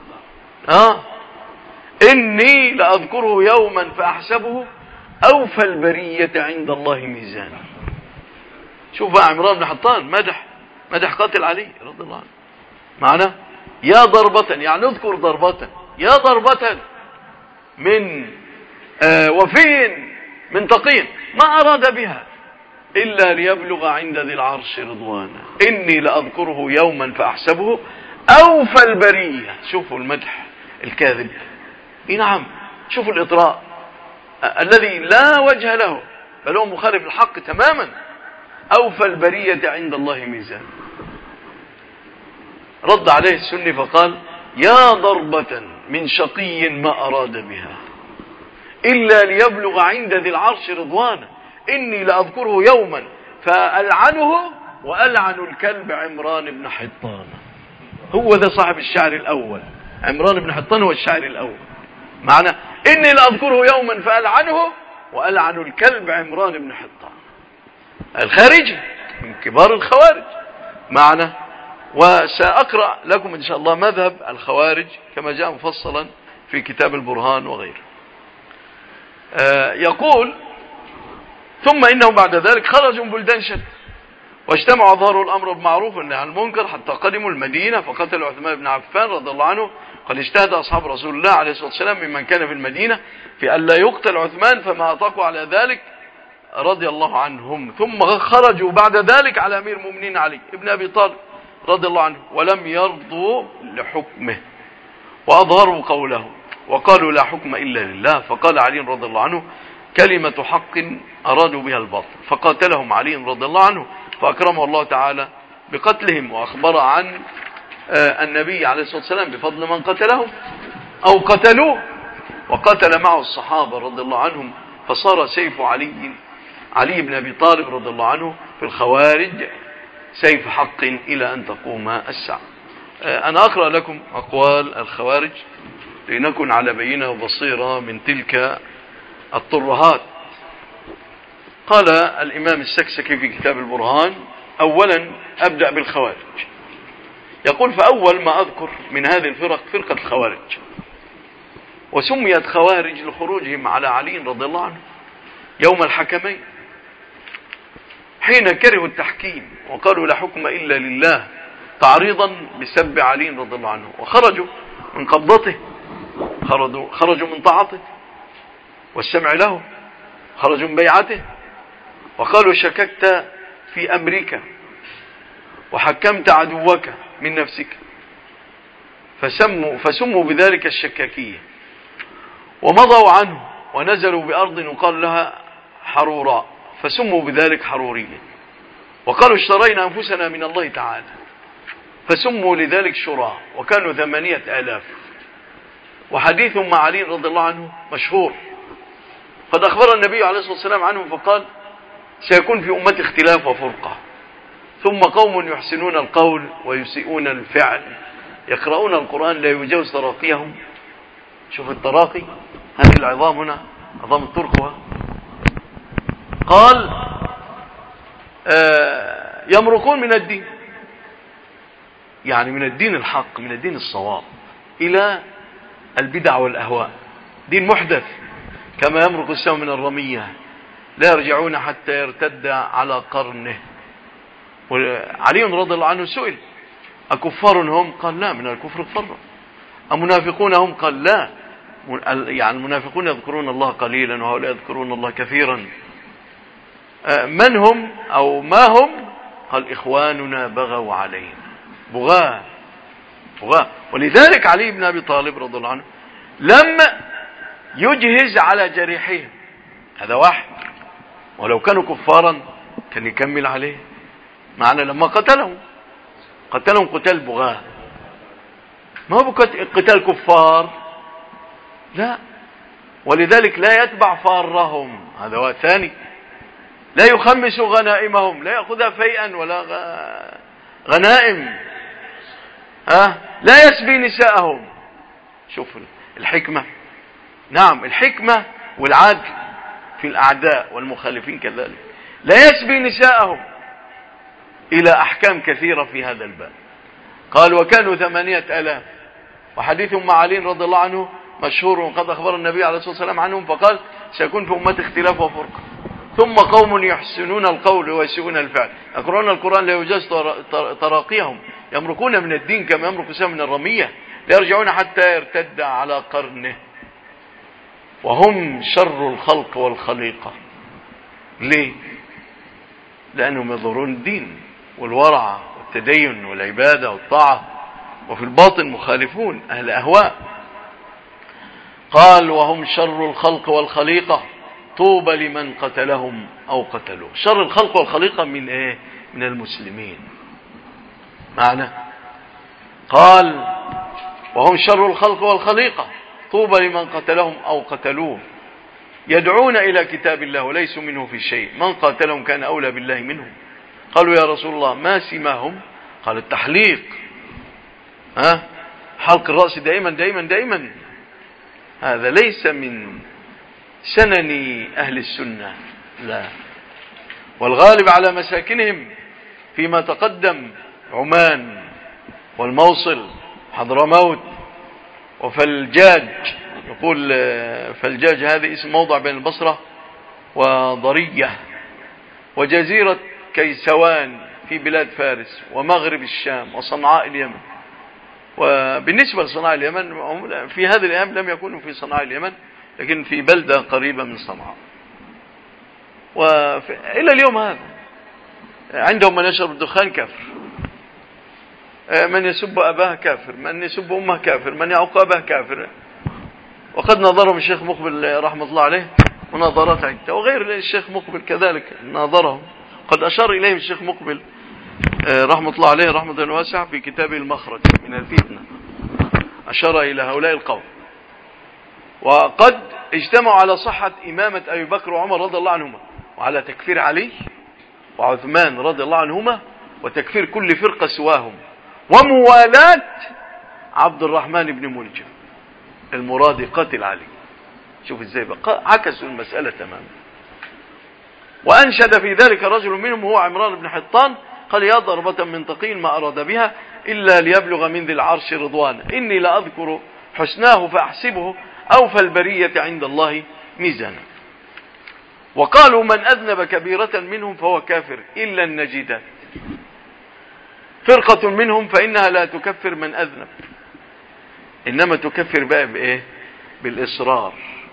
إني لأذكره يوما فأحسبه أوفى البرية عند الله ميزانا. شوف بقى عمران بن حطان مدح قاتل علي رضي الله عنه معنا. يا ضربة، يعني اذكر ضربة، يا ضربة من وفي من تقي ما أراد بها إلا ليبلغ عند ذي العرش رضوانا. إني لأذكره يوما فأحسبه أوفى البرية. شوفوا المدح الكاذب، نعم، شوفوا الإطراء الذي لا وجه له، بل هو مخالف الحق تماما. أوفى البرية عند الله ميزان. رد عليه السني فقال يا ضربة من شقي ما أراد بها إلا ليبلغ عند ذي العرش رضوانا. إني لأذكره يوما فألعنه وألعن الكلب عمران بن حطان. هو ذا صاحب الشعر الأول، عمران بن حطان هو الشعر الأول معنى. إني لأذكره يوما فألعنه وألعن الكلب عمران بن حطان. الخارجي من كبار الخوارج معنى. وسأقرأ لكم إن شاء الله مذهب الخوارج كما جاء مفصلا في كتاب البرهان وغيره. يقول ثم إنهم بعد ذلك خرجوا من بلدان شتى واجتمعوا وظهروا الأمر بالمعروف والنهي عن المنكر حتى قدموا المدينة فقتلوا عثمان بن عفان رضي الله عنه. قد اجتهد أصحاب رسول الله عليه الصلاة والسلام ممن كان في المدينة في أن لا يقتل عثمان، فما أطاقوا على ذلك رضي الله عنهم. ثم خرجوا بعد ذلك على أمير المؤمنين علي ابن أبي طالب رضي الله عنه ولم يرضوا لحكمه وأظهروا قوله وقالوا لا حكم إلا لله. فقال علي رضي الله عنه كلمة حق أرادوا بها الباطل، فقاتلهم علي رضي الله عنه فأكرمه الله تعالى بقتلهم، وأخبر عن النبي عليه الصلاة والسلام بفضل من قتلهم أو قتلوه، وقتل معه الصحابة رضي الله عنهم، فصار سيف علي بن أبي طالب رضي الله عنه في الخوارج سيف حق إلى أن تقوم الساعة. أنا أقرأ لكم أقوال الخوارج لنكن على بينة وبصيرة من تلك الطرهات. قال الإمام السكسكي في كتاب البرهان أولا أبدأ بالخوارج. يقول فأول ما أذكر من هذه الفرق فرقة الخوارج، وسميت خوارج لخروجهم على علي رضي الله عنه يوم الحكمين حين كرهوا التحكيم وقالوا لا حكم إلا لله تعريضا بسب علي رضي الله عنه، وخرجوا من قبضته، خرجوا من طاعته والسمع له، خرجوا من بيعته، وقالوا شككت في أمرك وحكمت عدوك من نفسك، فسموا بذلك الشكاكية، ومضوا عنه ونزلوا بأرض وقال لها حروراء فسموا بذلك حرورية، وقالوا اشترينا أنفسنا من الله تعالى فسموا لذلك شراء، وكانوا 8000. وحديث مع علي رضي الله عنه مشهور، قد أخبر النبي عليه الصلاة والسلام عنهم فقال: سيكون في أمتي اختلاف وفرقة، ثم قوم يحسنون القول ويسيئون الفعل، يقرؤون القرآن لا يجاوز تراقيهم. شوف التراقي، هذه العظام هنا عظام الترقوة. قال: يمرقون من الدين، يعني من الدين الحق، من الدين الصواب، إلى البدع والأهواء، دين محدث كما يمرق السهم من الرمية، لا يرجعون حتى يرتد على قرنه. وعلي رضي الله عنه سئل: أكفار هم؟ قال: لا، من الكفر فرق. أمنافقون هم؟ قال: لا، يعني المنافقون يذكرون الله قليلا وهؤلاء يذكرون الله كثيرا. من هم أو ما هم؟ قال: إخواننا بغوا علينا، بغاة. ولذلك علي بن أبي طالب رضي الله عنه لم يجهز على جريحهم، هذا واحد، ولو كانوا كفارا كان يكمل عليه، معنى لما قتلهم قتال بغاة، ما هو قتال كفار، لا. ولذلك لا يتبع فارهم، هذا هو الثاني. لا يخمس غنائمهم، لا يأخذها فيئا ولا غنائم. لا يسبي نساءهم. شوف الحكمة، نعم الحكمة والعدل في الأعداء والمخالفين كذلك. لا يسبي نساءهم، إلى أحكام كثيرة في هذا الباب. قال: وكانوا 8000. وحديث مع علي رضي الله عنه مشهور، وقد أخبر النبي عليه الصلاة والسلام عنهم فقال: سيكون في أمتي اختلاف وفرقة، ثم قوم يحسنون القول ويسيئون الفعل، يقرؤون القرآن لا يجاوز تراقيهم، يمرقون من الدين كما يمرق السهم من الرمية، لا يرجعون حتى يرتد على قرنه، وهم شر الخلق والخليقة. ليه؟ لأنهم يظهرون الدين والورع والتدين والعبادة والطاعة، وفي الباطن مخالفون أهل أهواء. قال: وهم شر الخلق والخليقة، طوبى لمن قتلهم أو قتلوه. شر الخلق والخليقة من إيه؟ من المسلمين. معنى قال: وهم شر الخلق والخليقة، طوبى لمن قتلهم أو قتلوه، يدعون إلى كتاب الله وليسوا منه في شيء، من قاتلهم كان أولى بالله منهم. قالوا: يا رسول الله ما سماهم؟ قال: التحليق، حلق الرأس دائما دائما دائما، هذا ليس من سنن أهل السنة، لا. والغالب على مساكنهم فيما تقدم عمان والموصل حضرموت وفلجاج، يقول فلجاج هذه اسم موضع بين البصرة وضرية، وجزيرة كيسوان في بلاد فارس، ومغرب الشام، وصنعاء اليمن. وبالنسبة لصنعاء اليمن في هذه الأيام لم يكونوا في صنعاء اليمن، لكن في بلدة قريبة من صنعاء. وإلى اليوم هذا عندهم من يشرب الدخان كافر، من يسب أباه كافر، من يسب أمه كافر، من يعق أباه كافر. وقد نظرهم الشيخ مقبل رحمة الله عليه مناظرات عدة، وغير الشيخ مقبل كذلك ناظرهم، قد أشار إليهم الشيخ مقبل رحمة الله عليه رحمة واسعة في كتابه المخرج من الفتنة، أشار إلى هؤلاء القوم. وقد اجتمعوا على صحة إمامة أبي بكر وعمر رضي الله عنهما، وعلى تكفير علي وعثمان رضي الله عنهما، وتكفير كل فرقة سواهم، وموالاة عبد الرحمن بن ملجم المرادي قاتل علي. شوف ازاي بقى عكسوا المسألة تماما. وأنشد في ذلك رجل منهم هو عمران بن حطان، قال: يا ضربة من تقي ما أراد بها إلا ليبلغ من ذي العرش رضوانا، إني لأذكر حسناه فأحسبه أوفى البرية عند الله ميزانا. وقالوا: من أذنب كبيرة منهم فهو كافر إلا النجدات، فرقة منهم فإنها لا تكفر من أذنب، إنما تكفر بقى بإيه؟ بالإصرار،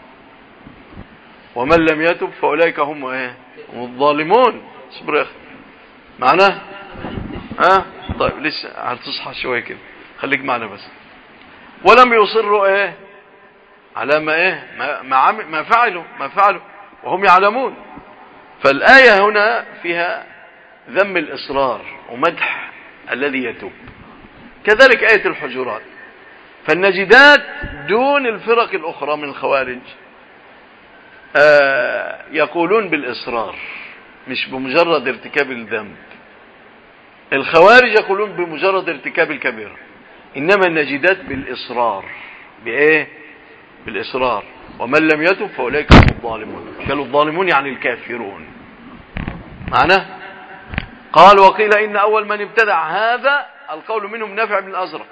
ومن لم يتب فأولئك هم إيه؟ هم الظالمون. اصبر يا أخي معناه طيب لسه هتصحى شوية كده، خليك معنا بس. ولم يصروا إيه؟ على ما إيه؟ ما فعلوا وهم يعلمون. فالآية هنا فيها ذم الإصرار ومدح الذي يتوب، كذلك آية الحجرات. فالنجدات دون الفرق الأخرى من الخوارج يقولون بالإصرار مش بمجرد ارتكاب الذنب. الخوارج يقولون بمجرد ارتكاب الكبيرة، إنما النجدات بالإصرار. بإيه؟ بالإصرار. ومن لم يتب فأولئك هم الظالمون. قالوا الظالمون يعني الكافرون. معناه قال وقيل إن أول من ابتدع هذا القول منهم نافع بن الأزرق،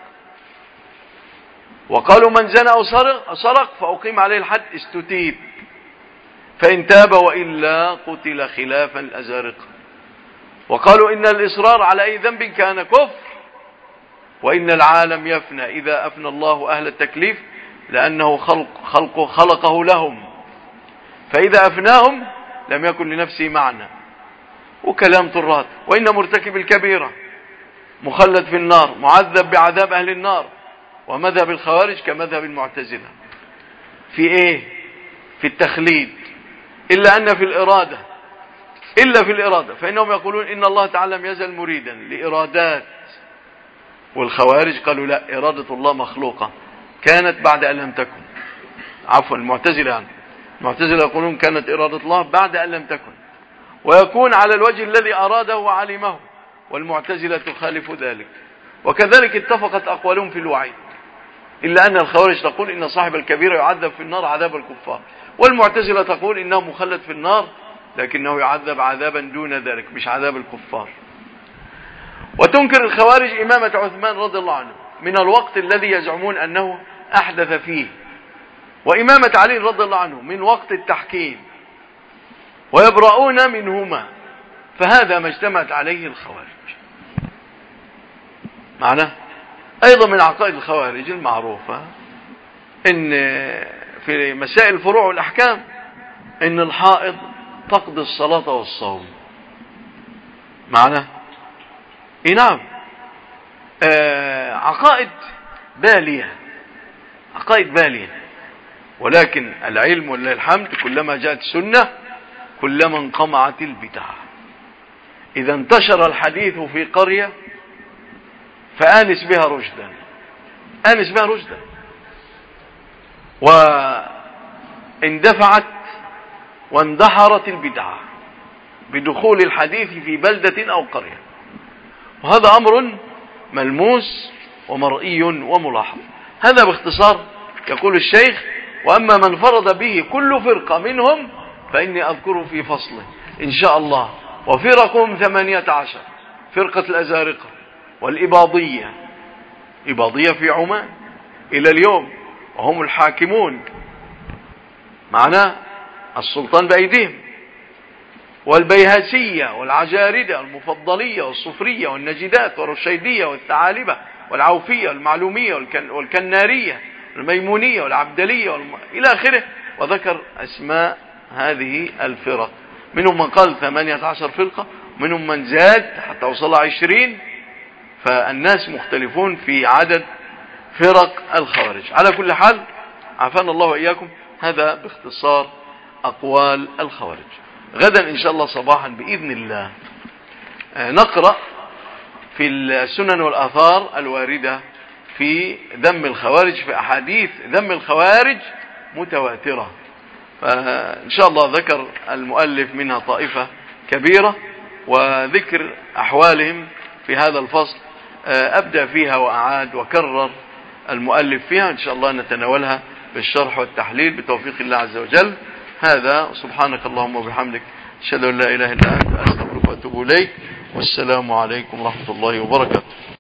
وقالوا من زنى أو سرق فأقيم عليه الحد استتيب فإن تاب وإلا قتل خلافا الأزارقة. وقالوا إن الإصرار على أي ذنب كان كفر، وإن العالم يفنى إذا أفنى الله أهل التكليف لأنه خلقه لهم، فإذا أفناهم لم يكن لنفسه معنى. وكلام طرات. وإن مرتكب الكبيرة مخلد في النار معذب بعذاب أهل النار. ومذهب الخوارج كمذهب المعتزلة في إيه؟ في التخليد، إلا أن في الإرادة فإنهم يقولون إن الله تعالى لم يزل مريدا لإرادات. والخوارج قالوا لا، إرادة الله مخلوقة كانت بعد أن لم تكن. عفوا المعتزلة يعني. المعتزلة يقولون كانت إرادة الله بعد أن لم تكن، ويكون على الوجه الذي أراده وعلمه، والمعتزلة تخالف ذلك. وكذلك اتفقت أقوالهم في الوعيد، إلا أن الخوارج تقول إن صاحب الكبيرة يعذب في النار عذاب الكفار، والمعتزلة تقول إنه مخلد في النار لكنه يعذب عذابا دون ذلك مش عذاب الكفار. وتنكر الخوارج إمامة عثمان رضي الله عنه من الوقت الذي يزعمون أنه أحدث فيه، وإمامة علي رضي الله عنه من وقت التحكيم، ويبرؤون منهما. فهذا ما اجتمعت عليه الخوارج. معناه أيضا من عقائد الخوارج المعروفة إن في مسائل الفروع والأحكام إن الحائض تقضي الصلاة والصوم. معناه نعم. عقائد بالية، ولكن العلم ولله الحمد كلما جاءت سنة كلما انقمعت البدعة. إذا انتشر الحديث في قرية فآنس بها رشدا، واندفعت واندحرت البدعة بدخول الحديث في بلدة أو قرية. وهذا أمر ملموس ومرئي وملاحظ. هذا باختصار يقول الشيخ: وأما من فرض به كل فرقة منهم فإني أذكره في فصله إن شاء الله. وفرقهم 18: فرقة الأزارقة والإباضية، إباضية في عمان إلى اليوم وهم الحاكمون، معناه السلطان بأيديهم، والبيهسية والعجاردة والمفضلية والصفرية والنجدات والرشيدية والثعالبة والعوفية والمعلومية والكنارية والميمونية والعبدلية إلى آخره. وذكر أسماء هذه الفرق، منهم من قال 18 فرقة، منهم من زاد حتى وصل 20. فالناس مختلفون في عدد فرق الخوارج. على كل حال عافانا الله وإياكم. هذا باختصار أقوال الخوارج. غدا إن شاء الله صباحا بإذن الله نقرأ في السنن والآثار الواردة في ذم الخوارج، في أحاديث ذم الخوارج متواترة. فإن شاء الله ذكر المؤلف منها طائفة كبيرة، وذكر أحوالهم في هذا الفصل أبدأ فيها وأعاد وكرر المؤلف فيها. إن شاء الله نتناولها بالشرح والتحليل بتوفيق الله عز وجل. هذا سبحانك اللهم وبحمدك أشهد أن لا إله إلا أنت أستغفرك وأتوب إليك، والسلام عليكم ورحمة الله وبركاته.